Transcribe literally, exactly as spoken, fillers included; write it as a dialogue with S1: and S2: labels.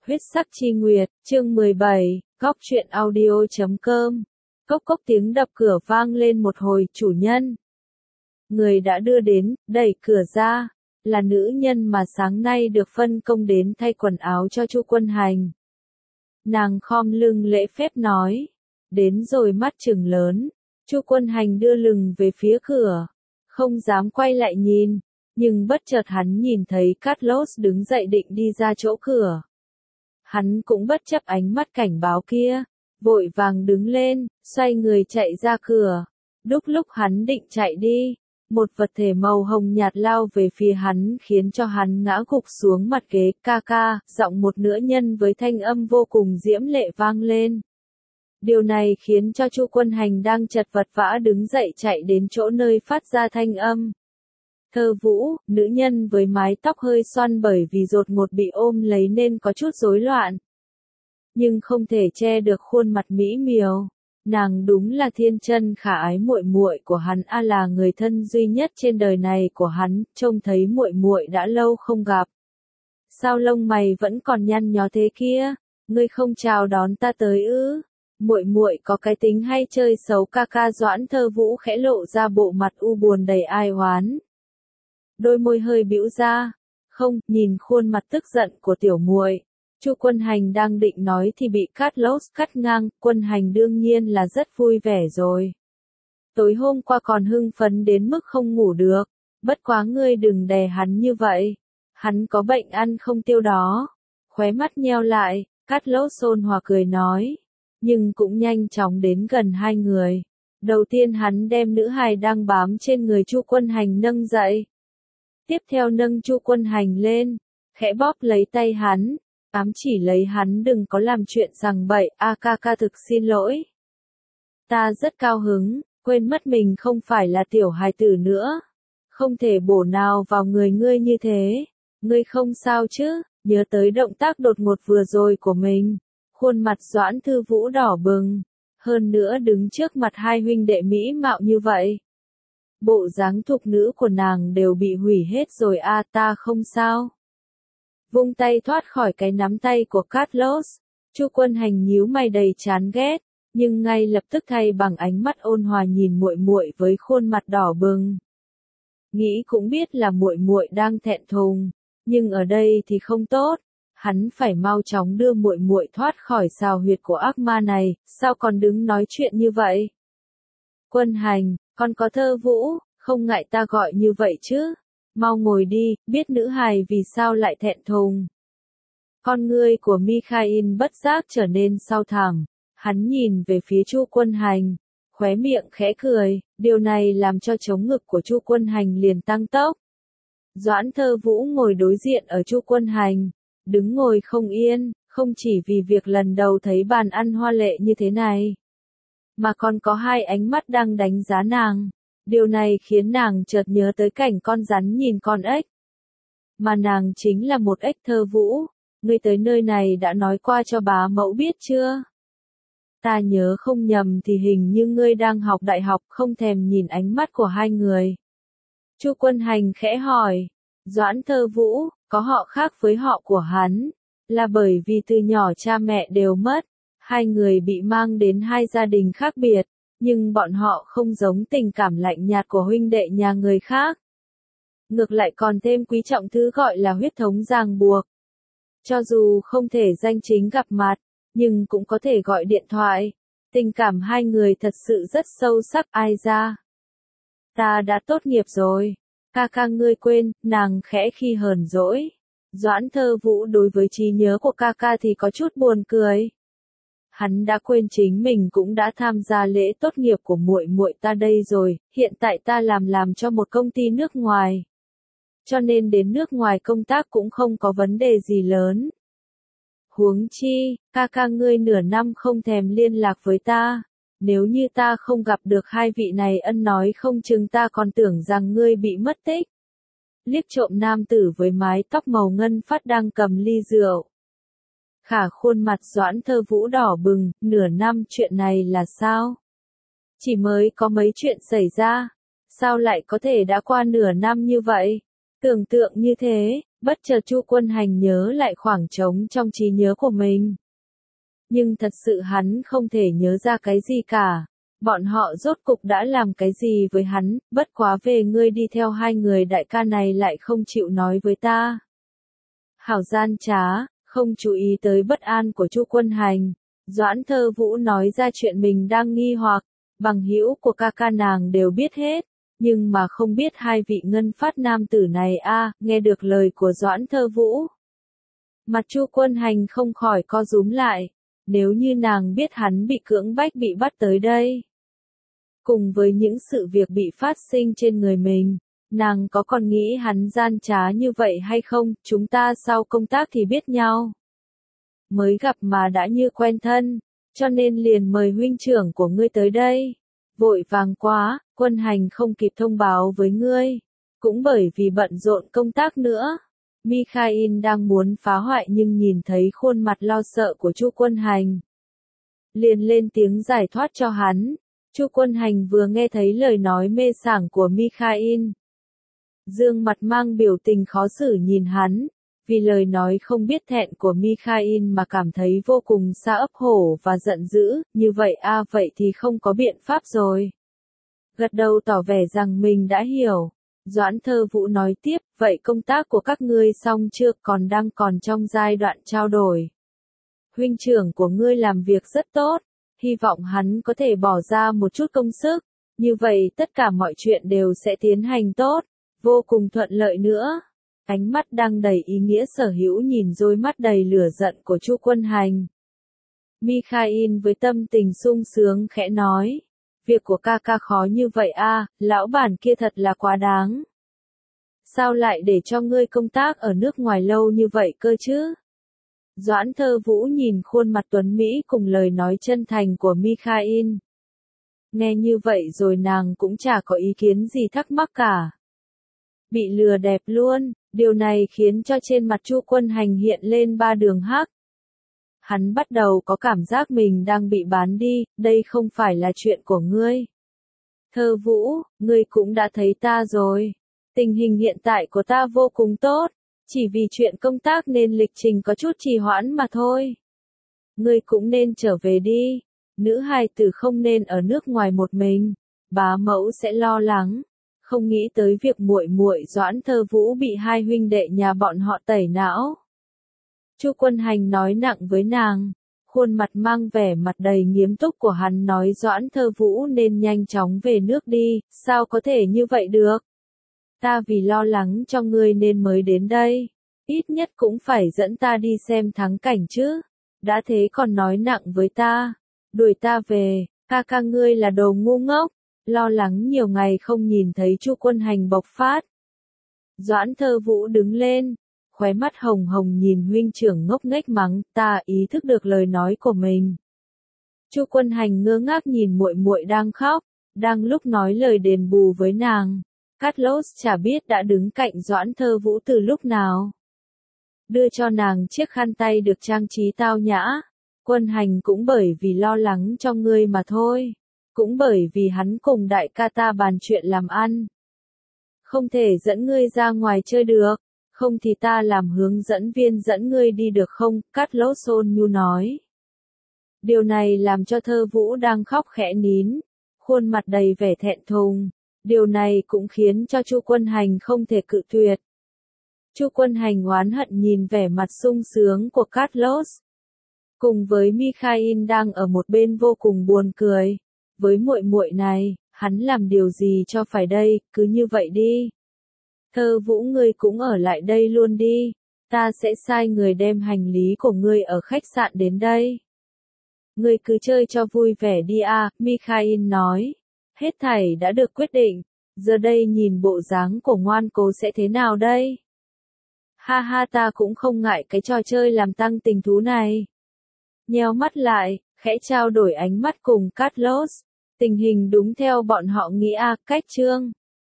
S1: Huyết sắc chi nguyệt, chương mười bảy, góc truyện audio chấm com. Cốc cốc tiếng đập cửa vang lên một hồi, chủ nhân. Người đã đưa đến, đẩy cửa ra, là nữ nhân mà sáng nay được phân công đến thay quần áo cho Chu Quân Hành. Nàng khom lưng lễ phép nói, đến rồi mắt trừng lớn. Chu Quân Hành đưa lưng về phía cửa, không dám quay lại nhìn, nhưng bất chợt hắn nhìn thấy Carlos đứng dậy định đi ra chỗ cửa. Hắn cũng bất chấp ánh mắt cảnh báo kia, vội vàng đứng lên, xoay người chạy ra cửa. Đúc lúc hắn định chạy đi, một vật thể màu hồng nhạt lao về phía hắn khiến cho hắn ngã gục xuống mặt ghế. Ca ca, giọng một nữ nhân với thanh âm vô cùng diễm lệ vang lên. Điều này khiến cho Chu Quân Hành đang chật vật vã đứng dậy chạy đến chỗ nơi phát ra thanh âm. Thơ Vũ, nữ nhân với mái tóc hơi xoăn bởi vì đột ngột bị ôm lấy nên có chút rối loạn. Nhưng không thể che được khuôn mặt mỹ miều. Nàng đúng là thiên chân khả ái muội muội của hắn, a là người thân duy nhất trên đời này của hắn, trông thấy muội muội đã lâu không gặp. Sao lông mày vẫn còn nhăn nhó thế kia, ngươi không chào đón ta tới ư? Muội muội có cái tính hay chơi xấu. Ca ca. Doãn Thơ Vũ khẽ lộ ra bộ mặt u buồn đầy ai oán. Đôi môi hơi bĩu ra, không, nhìn khuôn mặt tức giận của tiểu muội. Chu Quân Hành đang định nói thì bị Carlos cắt ngang. Quân Hành đương nhiên là rất vui vẻ rồi. Tối hôm qua còn hưng phấn đến mức không ngủ được, bất quá ngươi đừng đè hắn như vậy. Hắn có bệnh ăn không tiêu đó. Khóe mắt nheo lại, Carlos ôn hòa cười nói, nhưng cũng nhanh chóng đến gần hai người. Đầu tiên hắn đem nữ hài đang bám trên người Chu Quân Hành nâng dậy. Tiếp theo nâng Chu Quân Hành lên, khẽ bóp lấy tay hắn, ám chỉ lấy hắn đừng có làm chuyện rằng bậy. A ca ca thực xin lỗi. Ta rất cao hứng, quên mất mình không phải là tiểu hài tử nữa. Không thể bổ nào vào người ngươi như thế. Ngươi không sao chứ? Nhớ tới động tác đột ngột vừa rồi của mình. Khuôn mặt Doãn Thư Vũ đỏ bừng. Hơn nữa đứng trước mặt hai huynh đệ mỹ mạo như vậy. Bộ dáng thục nữ của nàng đều bị hủy hết rồi. A à, ta không sao. Vung tay thoát khỏi cái nắm tay của Carlos. Chu Quân Hành nhíu mày đầy chán ghét, nhưng ngay lập tức thay bằng ánh mắt ôn hòa nhìn muội muội với khuôn mặt đỏ bừng. Nghĩ cũng biết là muội muội đang thẹn thùng, nhưng ở đây thì không tốt. Hắn phải mau chóng đưa muội muội thoát khỏi xào huyệt của ác ma này. Sao còn đứng nói chuyện như vậy? Quân Hành, con có Thơ Vũ, không ngại ta gọi như vậy chứ? Mau ngồi đi, biết nữ hài vì sao lại thẹn thùng. Con ngươi của Mikhail bất giác trở nên sâu thẳm. Hắn nhìn về phía Chu Quân Hành, khóe miệng khẽ cười, điều này làm cho trống ngực của Chu Quân Hành liền tăng tốc. Doãn Thơ Vũ ngồi đối diện ở Chu Quân Hành, đứng ngồi không yên, không chỉ vì việc lần đầu thấy bàn ăn hoa lệ như thế này, mà còn có hai ánh mắt đang đánh giá nàng. Điều này khiến nàng chợt nhớ tới cảnh con rắn nhìn con ếch. Mà nàng chính là một ếch. Thơ Vũ, ngươi tới nơi này đã nói qua cho bá mẫu biết chưa? Ta nhớ không nhầm thì hình như ngươi đang học đại học. Không thèm nhìn ánh mắt của hai người. Chu Quân Hành khẽ hỏi, Doãn Thơ Vũ, có họ khác với họ của hắn, là bởi vì từ nhỏ cha mẹ đều mất. Hai người bị mang đến hai gia đình khác biệt. Nhưng bọn họ không giống tình cảm lạnh nhạt của huynh đệ nhà người khác. Ngược lại còn thêm quý trọng thứ gọi là huyết thống ràng buộc. Cho dù không thể danh chính gặp mặt, nhưng cũng có thể gọi điện thoại. Tình cảm hai người thật sự rất sâu sắc. Ai ra? Ta đã tốt nghiệp rồi. Ca ca ngươi quên, nàng khẽ khi hờn dỗi. Doãn Thơ Vũ đối với trí nhớ của ca ca thì có chút buồn cười. Hắn đã quên chính mình cũng đã tham gia lễ tốt nghiệp của muội muội ta đây rồi. Hiện tại ta làm làm cho một công ty nước ngoài, cho nên đến nước ngoài công tác cũng không có vấn đề gì lớn. Huống chi, ca ca ngươi nửa năm không thèm liên lạc với ta. Nếu như ta không gặp được hai vị này ân nói không chừng ta còn tưởng rằng ngươi bị mất tích. Liếc trộm nam tử với mái tóc màu ngân phát đang cầm ly rượu. Khả khuôn mặt Doãn Thơ Vũ đỏ bừng. Nửa năm, chuyện này là sao? Chỉ mới có mấy chuyện xảy ra, sao lại có thể đã qua nửa năm như vậy? Tưởng tượng như thế, Bất chợt Chu Quân Hành nhớ lại khoảng trống trong trí nhớ của mình. Nhưng thật sự hắn không thể nhớ ra cái gì cả. Bọn họ rốt cục đã làm cái gì với hắn, bất quá về ngươi đi theo hai người đại ca này lại không chịu nói với ta. Hảo gian trá, không chú ý tới bất an của Chu Quân Hành. Doãn Thơ Vũ nói ra chuyện mình đang nghi hoặc, bằng hữu của ca ca nàng đều biết hết, nhưng mà không biết hai vị ngân phát nam tử này a. À, nghe được lời của Doãn Thơ Vũ. Mặt Chu Quân Hành không khỏi co rúm lại, nếu như nàng biết hắn bị cưỡng bách bị bắt tới đây. Cùng với những sự việc bị phát sinh trên người mình, nàng có còn nghĩ hắn gian trá như vậy hay không, chúng ta sau công tác thì biết nhau. Mới gặp mà đã như quen thân, cho nên liền mời huynh trưởng của ngươi tới đây. Vội vàng quá, Quân Hành không kịp thông báo với ngươi, cũng bởi vì bận rộn công tác nữa. Mikhail đang muốn phá hoại nhưng nhìn thấy khuôn mặt lo sợ của Chu Quân Hành. Liền lên tiếng giải thoát cho hắn. Chu Quân Hành vừa nghe thấy lời nói mê sảng của Mikhail. Dương mặt mang biểu tình khó xử nhìn hắn, vì lời nói không biết thẹn của Mikhail mà cảm thấy vô cùng xa ấp hổ và giận dữ, như vậy a à, vậy thì không có biện pháp rồi. Gật đầu tỏ vẻ rằng mình đã hiểu. Doãn Thơ Vũ nói tiếp, vậy công tác của các ngươi xong chưa, còn đang còn trong giai đoạn trao đổi. Huynh trưởng của ngươi làm việc rất tốt, hy vọng hắn có thể bỏ ra một chút công sức, như vậy tất cả mọi chuyện đều sẽ tiến hành tốt, vô cùng thuận lợi nữa. Ánh mắt đang đầy ý nghĩa sở hữu nhìn đôi mắt đầy lửa giận của Chu Quân Hành. Mikhail với tâm tình sung sướng khẽ nói, việc của ca ca khó như vậy a, à, lão bản kia thật là quá đáng. Sao lại để cho ngươi công tác ở nước ngoài lâu như vậy cơ chứ? Doãn Thơ Vũ nhìn khuôn mặt tuấn Mỹ cùng lời nói chân thành của Mikhail. Nghe như vậy rồi nàng cũng chả có ý kiến gì thắc mắc cả. Bị lừa đẹp luôn, điều này khiến cho trên mặt Chu Quân Hành hiện lên ba đường hắc. Hắn bắt đầu có cảm giác mình đang bị bán đi, đây không phải là chuyện của ngươi. Thơ Vũ, ngươi cũng đã thấy ta rồi. Tình hình hiện tại của ta vô cùng tốt, chỉ vì chuyện công tác nên lịch trình có chút trì hoãn mà thôi. Ngươi cũng nên trở về đi, nữ hài tử không nên ở nước ngoài một mình, bá mẫu sẽ lo lắng. Không nghĩ tới việc muội muội Doãn Thơ Vũ bị hai huynh đệ nhà bọn họ tẩy não. Chu Quân Hành nói nặng với nàng, khuôn mặt mang vẻ mặt đầy nghiêm túc của hắn nói Doãn Thơ Vũ nên nhanh chóng về nước đi, sao có thể như vậy được? Ta vì lo lắng cho ngươi nên mới đến đây, ít nhất cũng phải dẫn ta đi xem thắng cảnh chứ, đã thế còn nói nặng với ta, đuổi ta về, ca ca ngươi là đồ ngu ngốc, lo lắng nhiều ngày không nhìn thấy Chu Quân Hành bộc phát. Doãn Thơ Vũ đứng lên, khóe mắt hồng hồng nhìn huynh trưởng ngốc nghếch mắng, ta ý thức được lời nói của mình. Chu Quân Hành ngơ ngác nhìn muội muội đang khóc, đang lúc nói lời đền bù với nàng. Carlos chả biết đã đứng cạnh Doãn Thơ Vũ từ lúc nào. Đưa cho nàng chiếc khăn tay được trang trí tao nhã. Quân Hành cũng bởi vì lo lắng cho ngươi mà thôi. Cũng bởi vì hắn cùng đại ca ta bàn chuyện làm ăn. Không thể dẫn ngươi ra ngoài chơi được. Không thì ta làm hướng dẫn viên dẫn ngươi đi được không? Carlos ôn nhu nói. Điều này làm cho Thơ Vũ đang khóc khẽ nín. Khuôn mặt đầy vẻ thẹn thùng. Điều này cũng khiến cho Chu Quân Hành không thể cự tuyệt. Chu Quân Hành oán hận nhìn vẻ mặt sung sướng của Carlos. Cùng với Mikhail đang ở một bên vô cùng buồn cười. Với muội muội này, hắn làm điều gì cho phải đây, cứ như vậy đi. Thơ Vũ ngươi cũng ở lại đây luôn đi. Ta sẽ sai người đem hành lý của ngươi ở khách sạn đến đây. Ngươi cứ chơi cho vui vẻ đi à, Mikhail nói. Hết thảy đã được quyết định, giờ đây nhìn bộ dáng của ngoan cố sẽ thế nào đây? Ha ha ta cũng không ngại cái trò chơi làm tăng tình thú này. Nheo mắt lại, khẽ trao đổi ánh mắt cùng Carlos. Tình hình đúng theo bọn họ nghĩ a, cách chương.